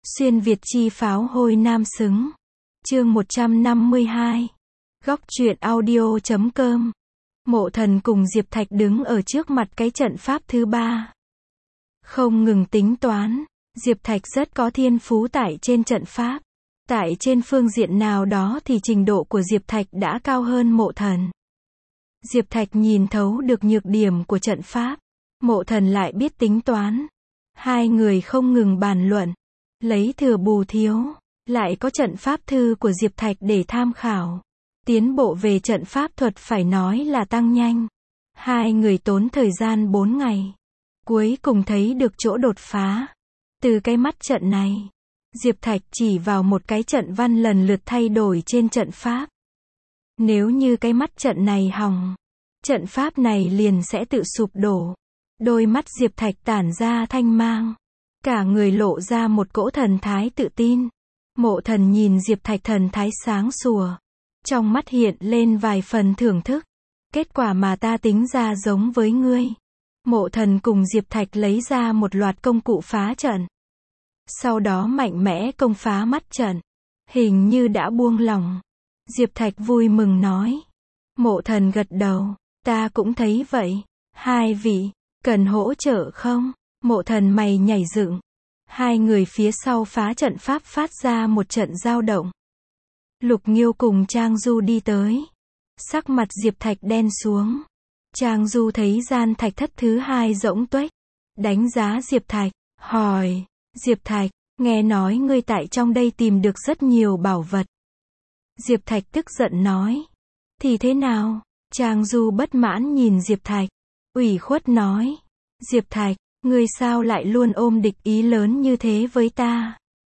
Xuyên Việt chi pháo hôi nam xứng. Chương 152. Góc truyện audio.com. Mộ Thần cùng Diệp Thạch đứng ở trước mặt cái trận pháp thứ ba. Không ngừng tính toán, Diệp Thạch rất có thiên phú tại trên trận pháp. Tại trên phương diện nào đó thì trình độ của Diệp Thạch đã cao hơn Mộ Thần. Diệp Thạch nhìn thấu được nhược điểm của trận pháp. Mộ Thần lại biết tính toán. Hai người không ngừng bàn luận. Lấy thừa bù thiếu. Lại có trận pháp thư của Diệp Thạch để tham khảo. Tiến bộ về trận pháp thuật phải nói là tăng nhanh. Hai người tốn thời gian 4 ngày. Cuối cùng thấy được chỗ đột phá. Từ cái mắt trận này, Diệp Thạch chỉ vào một cái trận văn lần lượt thay đổi trên trận pháp. Nếu như cái mắt trận này hỏng, trận pháp này liền sẽ tự sụp đổ. Đôi mắt Diệp Thạch tản ra thanh mang. Cả người lộ ra một cỗ thần thái tự tin. Mộ Thần nhìn Diệp Thạch thần thái sáng sủa. Trong mắt hiện lên vài phần thưởng thức. Kết quả mà ta tính ra giống với ngươi. Mộ Thần cùng Diệp Thạch lấy ra một loạt công cụ phá trận. Sau đó mạnh mẽ công phá mắt trận. Hình như đã buông lỏng. Diệp Thạch vui mừng nói. Mộ Thần gật đầu. Ta cũng thấy vậy. Hai vị, cần hỗ trợ không? Mộ Thần mày nhảy dựng. Hai người phía sau phá trận pháp phát ra một trận dao động. Lục Nghiêu cùng Trang Du đi tới. Sắc mặt Diệp Thạch đen xuống. Trang Du thấy gian thạch thất thứ hai rỗng tuếch. Đánh giá Diệp Thạch, hỏi. Diệp Thạch, nghe nói ngươi tại trong đây tìm được rất nhiều bảo vật. Diệp Thạch tức giận nói. Thì thế nào? Trang Du bất mãn nhìn Diệp Thạch. Ủy khuất nói. Diệp Thạch, ngươi sao lại luôn ôm địch ý lớn như thế với ta?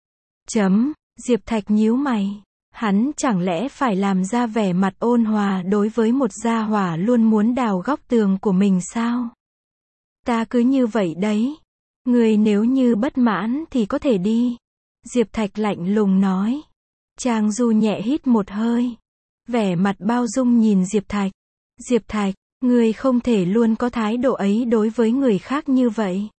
Diệp Thạch nhíu mày. Hắn chẳng lẽ phải làm ra vẻ mặt ôn hòa đối với một gia hỏa luôn muốn đào góc tường của mình sao? Ta cứ như vậy đấy. Ngươi nếu như bất mãn thì có thể đi. Diệp Thạch lạnh lùng nói. Trang Du nhẹ hít một hơi. Vẻ mặt bao dung nhìn Diệp Thạch. Diệp Thạch, ngươi không thể luôn có thái độ ấy đối với người khác như vậy.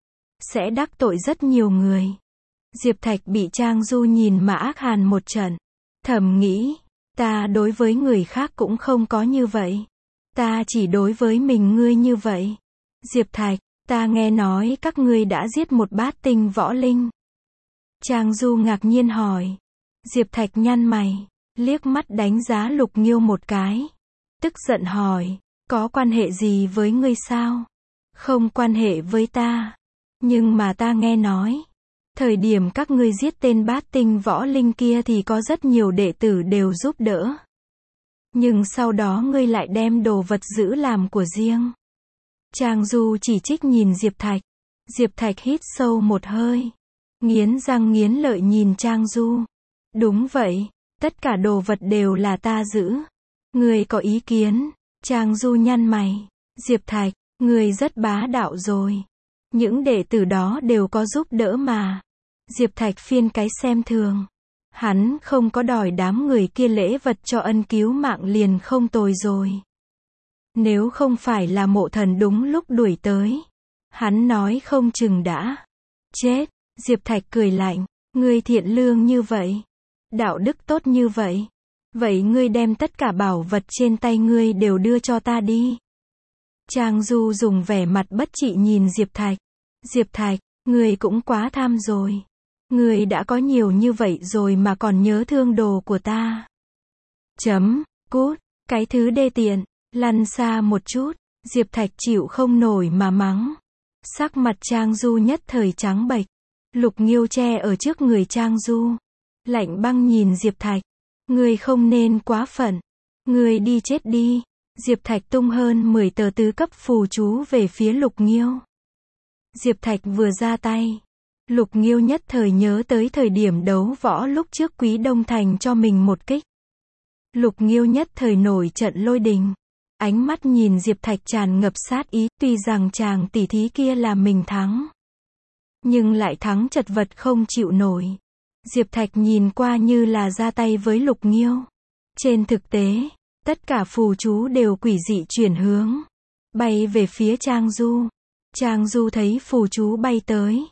Sẽ đắc tội rất nhiều người. Diệp Thạch bị Trang Du nhìn mà ác hàn một trận. Thầm nghĩ, ta đối với người khác cũng không có như vậy. Ta chỉ đối với mình ngươi như vậy. Diệp Thạch, ta nghe nói các ngươi đã giết một bát tinh võ linh. Trang Du ngạc nhiên hỏi. Diệp Thạch nhăn mày, liếc mắt đánh giá Lục Nghiêu một cái. Tức giận hỏi, có quan hệ gì với ngươi sao? Không quan hệ với ta. Nhưng mà ta nghe nói, thời điểm các ngươi giết tên bát tinh võ linh kia thì có rất nhiều đệ tử đều giúp đỡ. Nhưng sau đó ngươi lại đem đồ vật giữ làm của riêng. Trang Du chỉ trích nhìn Diệp Thạch. Diệp Thạch hít sâu một hơi. Nghiến răng nghiến lợi nhìn Trang Du. Đúng vậy, tất cả đồ vật đều là ta giữ. Ngươi có ý kiến? Trang Du nhăn mày. Diệp Thạch, ngươi rất bá đạo rồi. Những đệ tử đó đều có giúp đỡ mà. Diệp Thạch phiên cái xem thường. Hắn không có đòi đám người kia lễ vật cho ân cứu mạng liền không tồi rồi. Nếu không phải là Mộ Thần đúng lúc đuổi tới, hắn nói không chừng đã chết. Diệp Thạch cười lạnh. Ngươi thiện lương như vậy, đạo đức tốt như vậy, vậy ngươi đem tất cả bảo vật trên tay ngươi đều đưa cho ta đi. Trang Du dùng vẻ mặt bất trị nhìn Diệp Thạch. Diệp Thạch, ngươi cũng quá tham rồi. Ngươi đã có nhiều như vậy rồi mà còn nhớ thương đồ của ta. Cút, cái thứ đê tiện, lăn xa một chút. Diệp Thạch chịu không nổi mà mắng. Sắc mặt Trang Du nhất thời trắng bệch. Lục Nghiêu che ở trước người Trang Du. Lạnh băng nhìn Diệp Thạch. Ngươi không nên quá phận. Ngươi đi chết đi. Diệp Thạch tung hơn 10 tờ tứ cấp phù chú về phía Lục Nghiêu. Diệp Thạch vừa ra tay. Lục Nghiêu nhất thời nhớ tới thời điểm đấu võ lúc trước Quý Đông Thành cho mình một kích. Lục Nghiêu nhất thời nổi trận lôi đình. Ánh mắt nhìn Diệp Thạch tràn ngập sát ý. Tuy rằng chàng tỉ thí kia là mình thắng, nhưng lại thắng chật vật không chịu nổi. Diệp Thạch nhìn qua như là ra tay với Lục Nghiêu. Trên thực tế, tất cả phù chú đều quỷ dị chuyển hướng, bay về phía Trang Du. Trang Du thấy phù chú bay tới,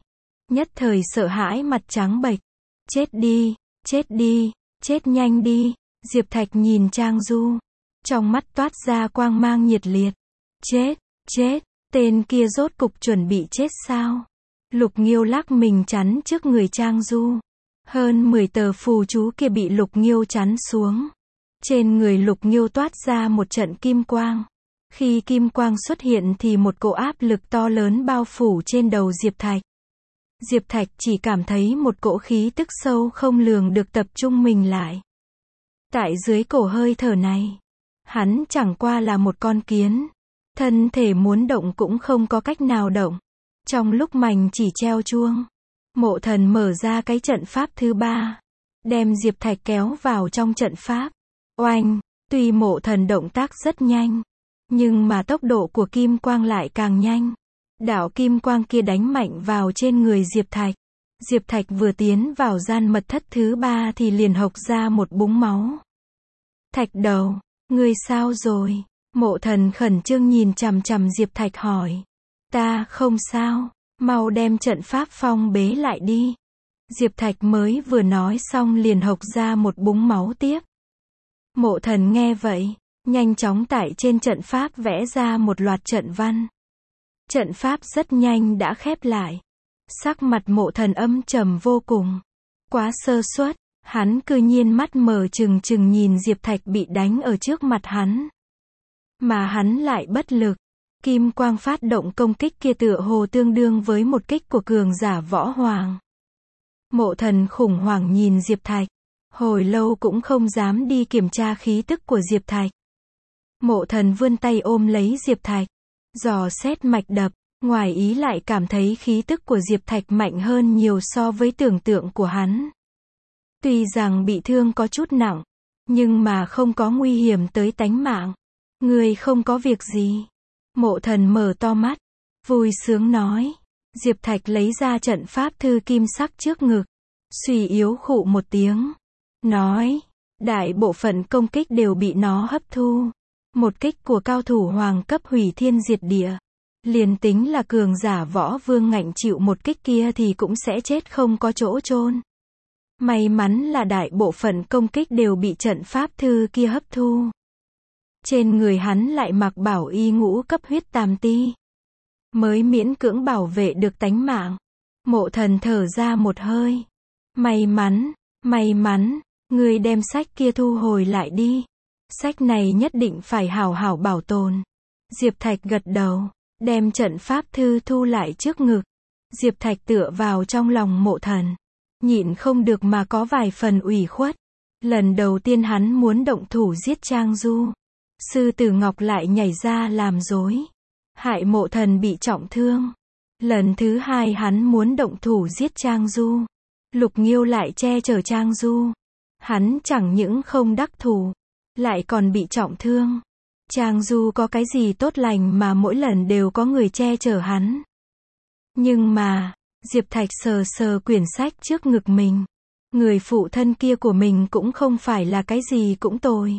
Nhất thời sợ hãi mặt trắng bệch. Chết đi, chết đi, chết nhanh đi. Diệp Thạch nhìn Trang Du. Trong mắt toát ra quang mang nhiệt liệt. Chết, chết, tên kia rốt cục chuẩn bị chết sao? Lục Nghiêu lắc mình chắn trước người Trang Du. Hơn 10 tờ phù chú kia bị Lục Nghiêu chắn xuống. Trên người Lục Nghiêu toát ra một trận kim quang. Khi kim quang xuất hiện thì một cỗ áp lực to lớn bao phủ trên đầu Diệp Thạch. Diệp Thạch chỉ cảm thấy một cỗ khí tức sâu không lường được tập trung mình lại. Tại dưới cổ hơi thở này, hắn chẳng qua là một con kiến. Thân thể muốn động cũng không có cách nào động. Trong lúc mành chỉ treo chuông, Mộ Thần mở ra cái trận pháp thứ 3, đem Diệp Thạch kéo vào trong trận pháp. Oanh, tuy Mộ Thần động tác rất nhanh, nhưng mà tốc độ của kim quang lại càng nhanh. Đạo kim quang kia đánh mạnh vào trên người Diệp Thạch. Diệp Thạch vừa tiến vào gian mật thất thứ 3 thì liền hộc ra một búng máu. Thạch đầu, ngươi sao rồi? Mộ Thần khẩn trương nhìn chằm chằm Diệp Thạch hỏi. Ta không sao, mau đem trận pháp phong bế lại đi. Diệp Thạch mới vừa nói xong liền hộc ra một búng máu tiếp. Mộ Thần nghe vậy, nhanh chóng tại trên trận pháp vẽ ra một loạt trận văn. Trận pháp rất nhanh đã khép lại. Sắc mặt Mộ Thần âm trầm vô cùng. Quá sơ suất, hắn cư nhiên mắt mở trừng trừng nhìn Diệp Thạch bị đánh ở trước mặt hắn. Mà hắn lại bất lực. Kim quang phát động công kích kia tựa hồ tương đương với một kích của cường giả võ hoàng. Mộ Thần khủng hoảng nhìn Diệp Thạch. Hồi lâu cũng không dám đi kiểm tra khí tức của Diệp Thạch. Mộ Thần vươn tay ôm lấy Diệp Thạch. Dò xét mạch đập. Ngoài ý lại cảm thấy khí tức của Diệp Thạch mạnh hơn nhiều so với tưởng tượng của hắn. Tuy rằng bị thương có chút nặng, nhưng mà không có nguy hiểm tới tánh mạng. Ngươi không có việc gì. Mộ Thần mở to mắt, vui sướng nói. Diệp Thạch lấy ra trận pháp thư kim sắc trước ngực. Suy yếu khụ một tiếng. Nói, đại bộ phận công kích đều bị nó hấp thu. Một kích của cao thủ hoàng cấp hủy thiên diệt địa. Liền tính là cường giả võ vương ngạnh chịu một kích kia thì cũng sẽ chết không có chỗ chôn. May mắn là đại bộ phận công kích đều bị trận pháp thư kia hấp thu. Trên người hắn lại mặc bảo y ngũ cấp huyết tam ti. Mới miễn cưỡng bảo vệ được tánh mạng. Mộ Thần thở ra một hơi. May mắn, ngươi đem sách kia thu hồi lại đi. Sách này nhất định phải hảo hảo bảo tồn. Diệp Thạch gật đầu, đem trận pháp thư thu lại trước ngực. Diệp Thạch tựa vào trong lòng Mộ Thần. Nhịn không được mà có vài phần ủy khuất. Lần đầu tiên hắn muốn động thủ giết Trang Du. Sư Tử Ngọc lại nhảy ra làm rối. Hại Mộ Thần bị trọng thương. Lần thứ hai hắn muốn động thủ giết Trang Du. Lục Nghiêu lại che chở Trang Du. Hắn chẳng những không đắc thủ, lại còn bị trọng thương. Trang Du có cái gì tốt lành mà mỗi lần đều có người che chở hắn. Nhưng mà, Diệp Thạch sờ sờ quyển sách trước ngực mình. Người phụ thân kia của mình cũng không phải là cái gì cũng tồi.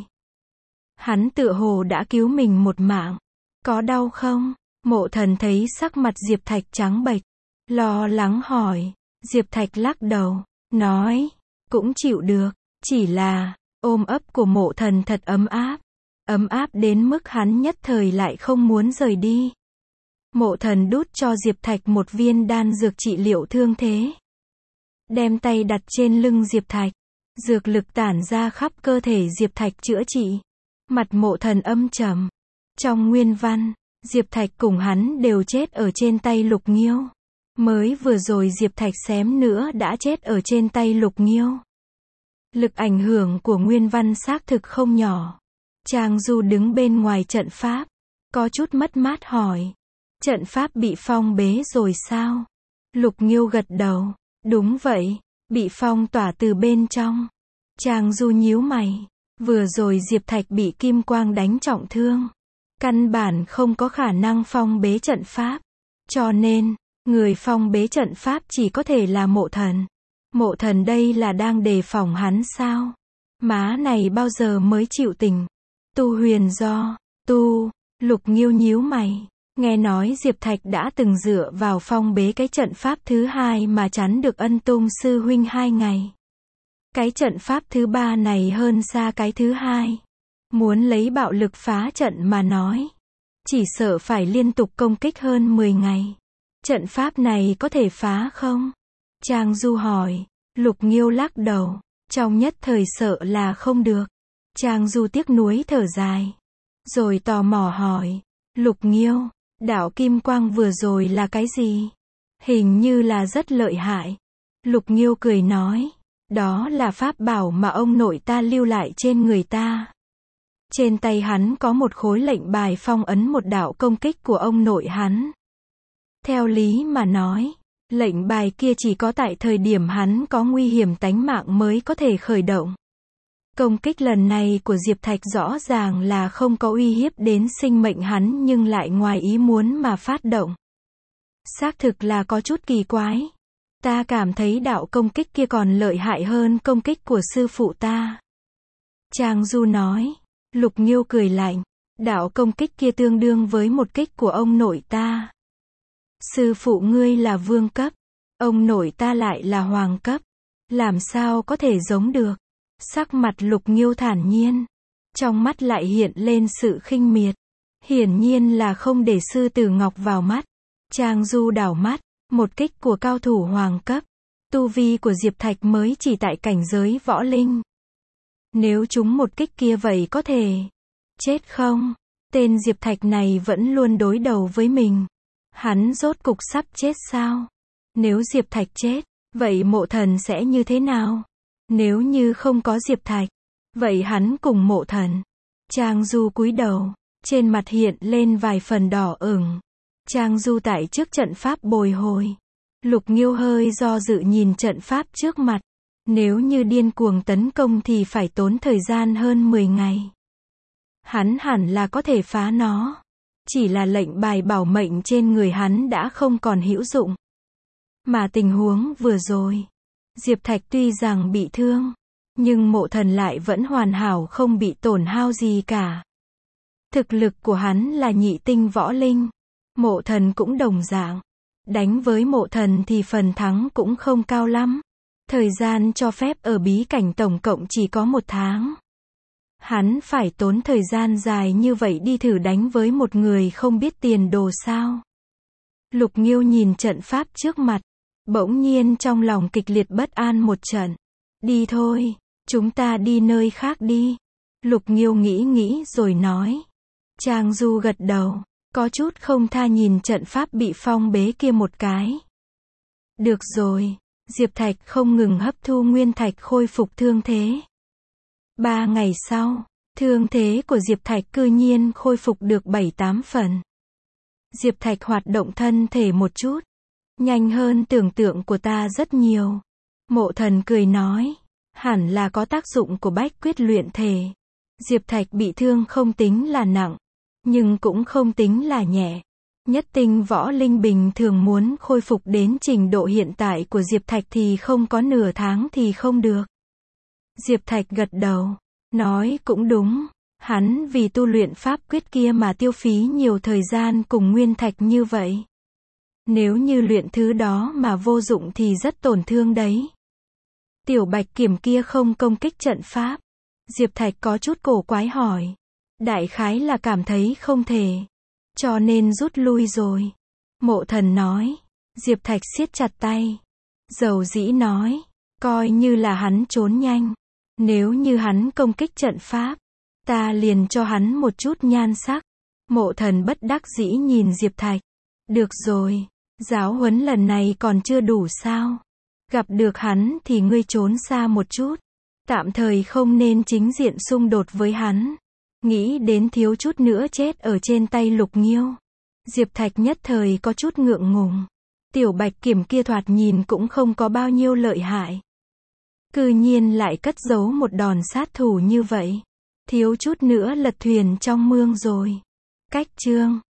Hắn tựa hồ đã cứu mình một mạng. Có đau không? Mộ Thần thấy sắc mặt Diệp Thạch trắng bệch, lo lắng hỏi. Diệp Thạch lắc đầu, nói, cũng chịu được, chỉ là, ôm ấp của Mộ Thần thật ấm áp đến mức hắn nhất thời lại không muốn rời đi. Mộ Thần đút cho Diệp Thạch một viên đan dược trị liệu thương thế. Đem tay đặt trên lưng Diệp Thạch, dược lực tản ra khắp cơ thể Diệp Thạch chữa trị. Mặt Mộ Thần âm trầm. Trong nguyên văn, Diệp Thạch cùng hắn đều chết ở trên tay Lục Nghiêu. Mới vừa rồi Diệp Thạch xém nữa đã chết ở trên tay Lục Nghiêu. Lực ảnh hưởng của nguyên văn xác thực không nhỏ. Trang Du đứng bên ngoài trận pháp, có chút mất mát hỏi. Trận pháp bị phong bế rồi sao? Lục Nghiêu gật đầu. Đúng vậy, bị phong tỏa từ bên trong. Trang Du nhíu mày. Vừa rồi Diệp Thạch bị kim quang đánh trọng thương. Căn bản không có khả năng phong bế trận pháp. Cho nên, người phong bế trận pháp chỉ có thể là Mộ Thần. Mộ Thần đây là đang đề phòng hắn sao? Má này bao giờ mới chịu tình? Tu huyền do, Lục Nghiêu nhíu mày. Nghe nói Diệp Thạch đã từng dựa vào phong bế cái trận pháp thứ 2 mà chắn được Ân Tông sư huynh 2 ngày. Cái trận pháp thứ 3 này hơn xa cái thứ 2. Muốn lấy bạo lực phá trận mà nói, chỉ sợ phải liên tục công kích hơn 10 ngày. Trận pháp này có thể phá không? Trang Du hỏi. Lục Nghiêu lắc đầu. Trong nhất thời sợ là không được. Trang Du tiếc nuối thở dài. Rồi tò mò hỏi. Lục Nghiêu, đạo kim quang vừa rồi là cái gì? Hình như là rất lợi hại. Lục Nghiêu cười nói. Đó là pháp bảo mà ông nội ta lưu lại trên người ta. Trên tay hắn có một khối lệnh bài phong ấn một đạo công kích của ông nội hắn. Theo lý mà nói, lệnh bài kia chỉ có tại thời điểm hắn có nguy hiểm tánh mạng mới có thể khởi động. Công kích lần này của Diệp Thạch rõ ràng là không có uy hiếp đến sinh mệnh hắn nhưng lại ngoài ý muốn mà phát động. Xác thực là có chút kỳ quái. Ta cảm thấy đạo công kích kia còn lợi hại hơn công kích của sư phụ ta. Trang Du nói. Lục Nghiêu cười lạnh. Đạo công kích kia tương đương với một kích của ông nội ta. Sư phụ ngươi là vương cấp. Ông nội ta lại là hoàng cấp. Làm sao có thể giống được? Sắc mặt Lục Nghiêu thản nhiên. Trong mắt lại hiện lên sự khinh miệt. Hiển nhiên là không để sư tử ngọc vào mắt. Trang Du đảo mắt. Một kích của cao thủ hoàng cấp. Tu vi của Diệp Thạch mới chỉ tại cảnh giới võ linh. Nếu chúng một kích kia vậy có thể chết không? Tên Diệp Thạch này vẫn luôn đối đầu với mình. Hắn rốt cục sắp chết sao? Nếu Diệp Thạch chết, vậy Mộ Thần sẽ như thế nào? Nếu như không có Diệp Thạch, vậy hắn cùng Mộ Thần. Trang Du cúi đầu, trên mặt hiện lên vài phần đỏ ửng. Trang Du tại trước trận pháp bồi hồi. Lục Nghiêu hơi do dự nhìn trận pháp trước mặt. Nếu như điên cuồng tấn công thì phải tốn thời gian hơn 10 ngày. Hắn hẳn là có thể phá nó. Chỉ là lệnh bài bảo mệnh trên người hắn đã không còn hữu dụng. Mà tình huống vừa rồi, Diệp Thạch tuy rằng bị thương, nhưng Mộ Thần lại vẫn hoàn hảo không bị tổn hao gì cả. Thực lực của hắn là nhị tinh võ linh. Mộ Thần cũng đồng dạng. Đánh với Mộ Thần thì phần thắng cũng không cao lắm. Thời gian cho phép ở bí cảnh tổng cộng chỉ có 1 tháng. Hắn phải tốn thời gian dài như vậy đi thử đánh với một người không biết tiền đồ sao? Lục Nghiêu nhìn trận pháp trước mặt, bỗng nhiên trong lòng kịch liệt bất an một trận. Đi thôi, chúng ta đi nơi khác đi. Lục Nghiêu nghĩ rồi nói. Trang Du gật đầu, có chút không tha nhìn trận pháp bị phong bế kia một cái. Được rồi. Diệp Thạch không ngừng hấp thu nguyên thạch khôi phục thương thế. 3 ngày sau, thương thế của Diệp Thạch cư nhiên khôi phục được 7-8 phần. Diệp Thạch hoạt động thân thể một chút. Nhanh hơn tưởng tượng của ta rất nhiều. Mộ Thần cười nói. Hẳn là có tác dụng của bách quyết luyện thể. Diệp Thạch bị thương không tính là nặng. Nhưng cũng không tính là nhẹ. Nhất tinh võ linh bình thường muốn khôi phục đến trình độ hiện tại của Diệp Thạch thì không có nửa tháng thì không được. Diệp Thạch gật đầu. Nói cũng đúng. Hắn vì tu luyện pháp quyết kia mà tiêu phí nhiều thời gian cùng nguyên thạch như vậy. Nếu như luyện thứ đó mà vô dụng thì rất tổn thương đấy. Tiểu Bạch Kiểm kia không công kích trận pháp. Diệp Thạch có chút cổ quái hỏi. Đại khái là cảm thấy không thể. Cho nên rút lui rồi. Mộ Thần nói. Diệp Thạch siết chặt tay. Dầu dĩ nói. Coi như là hắn trốn nhanh. Nếu như hắn công kích trận pháp, ta liền cho hắn một chút nhan sắc. Mộ Thần bất đắc dĩ nhìn Diệp Thạch. Được rồi. Giáo huấn lần này còn chưa đủ sao? Gặp được hắn thì ngươi trốn xa một chút. Tạm thời không nên chính diện xung đột với hắn. Nghĩ đến thiếu chút nữa chết ở trên tay Lục Nghiêu. Diệp Thạch nhất thời có chút ngượng ngùng. Tiểu Bạch Kiểm kia thoạt nhìn cũng không có bao nhiêu lợi hại. Cư nhiên lại cất giấu một đòn sát thủ như vậy. Thiếu chút nữa lật thuyền trong mương rồi. Cách chương